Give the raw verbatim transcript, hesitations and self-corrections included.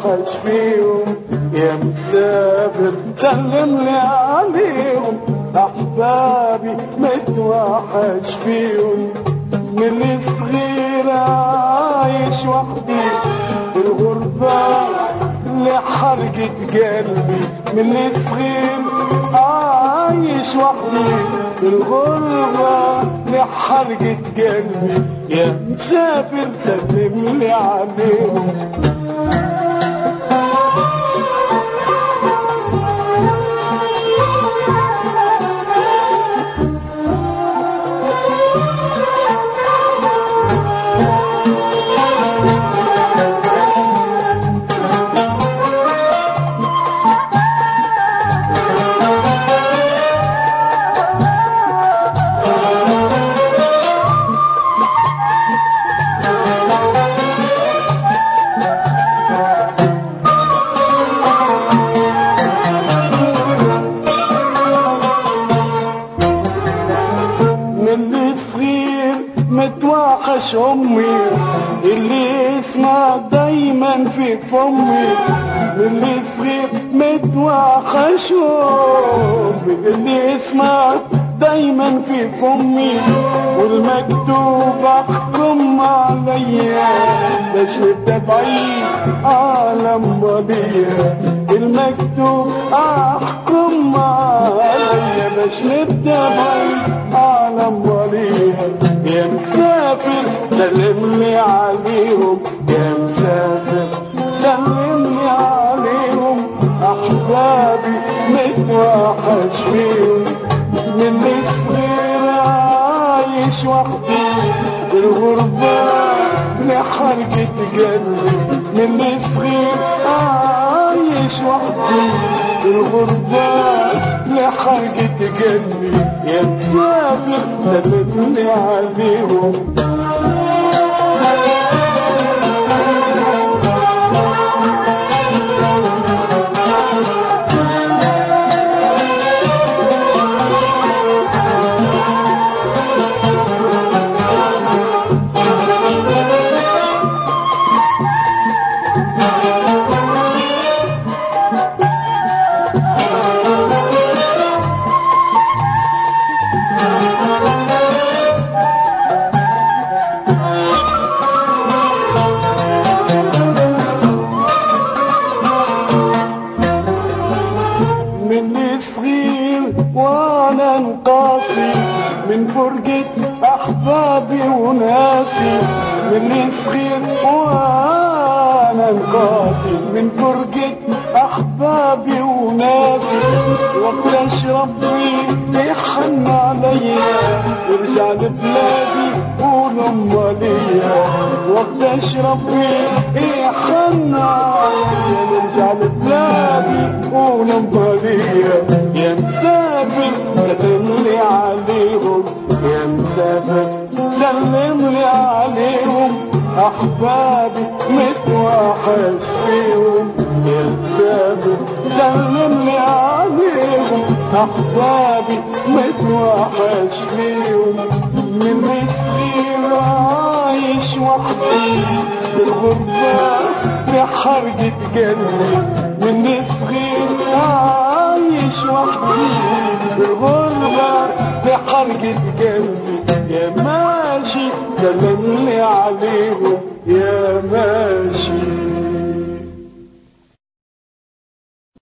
متوحش فيهم، يا مسافر سلم لي عليهم، احبابي متوحش فيهم. من صغير عايش وحدي بالغربة لحرقة قلبي، من صغير عايش وحدي بالغربة لحرقة قلبي، يا مسافر سلم لي عليهم. متوحش امي اللي اسمع دايما في فمي، اللي صغير متوحش امي اللي اسمع دايما في فمي، والمكتوب احكم عليا باش نبدا بعيد عالم وليا، المكتوب احكم عليا باش نبدا بعيد عالم وليا، يا مسافر سلم لي عليهم، يا مسافر سلم لي عليهم، احبابي متوحش فيهم. من صغير عايش وحدي بالغربة لحرقة قلبي، من صغير عايش وحدي بالغربة لحرقة قلبي، يا مسافر سلم لي عليهم. وانا انقاسي من فرقة احبابي وناسي، من صغير وانا انقاسي من فرقة احبابي وناسي، وقت اشرب يحن عليا يرجع لبلادي ولم وليا، وقت اشرب يحن عليا يرجع لبلادي ولم وليا، يا مسافر سلم لي عليهم، يا مسافر سلم لي عليهم، احبابي متوحش فيهم، يا مسافر سلم لي عليهم، احبابي متوحش فيهم. من صغير عايش وحدي بالغربة بحرقة قلبي، من صغير عايش وحدي بالغربة بحرقة قلبي، يا ماشي سلم لي عليهم، يا ماشي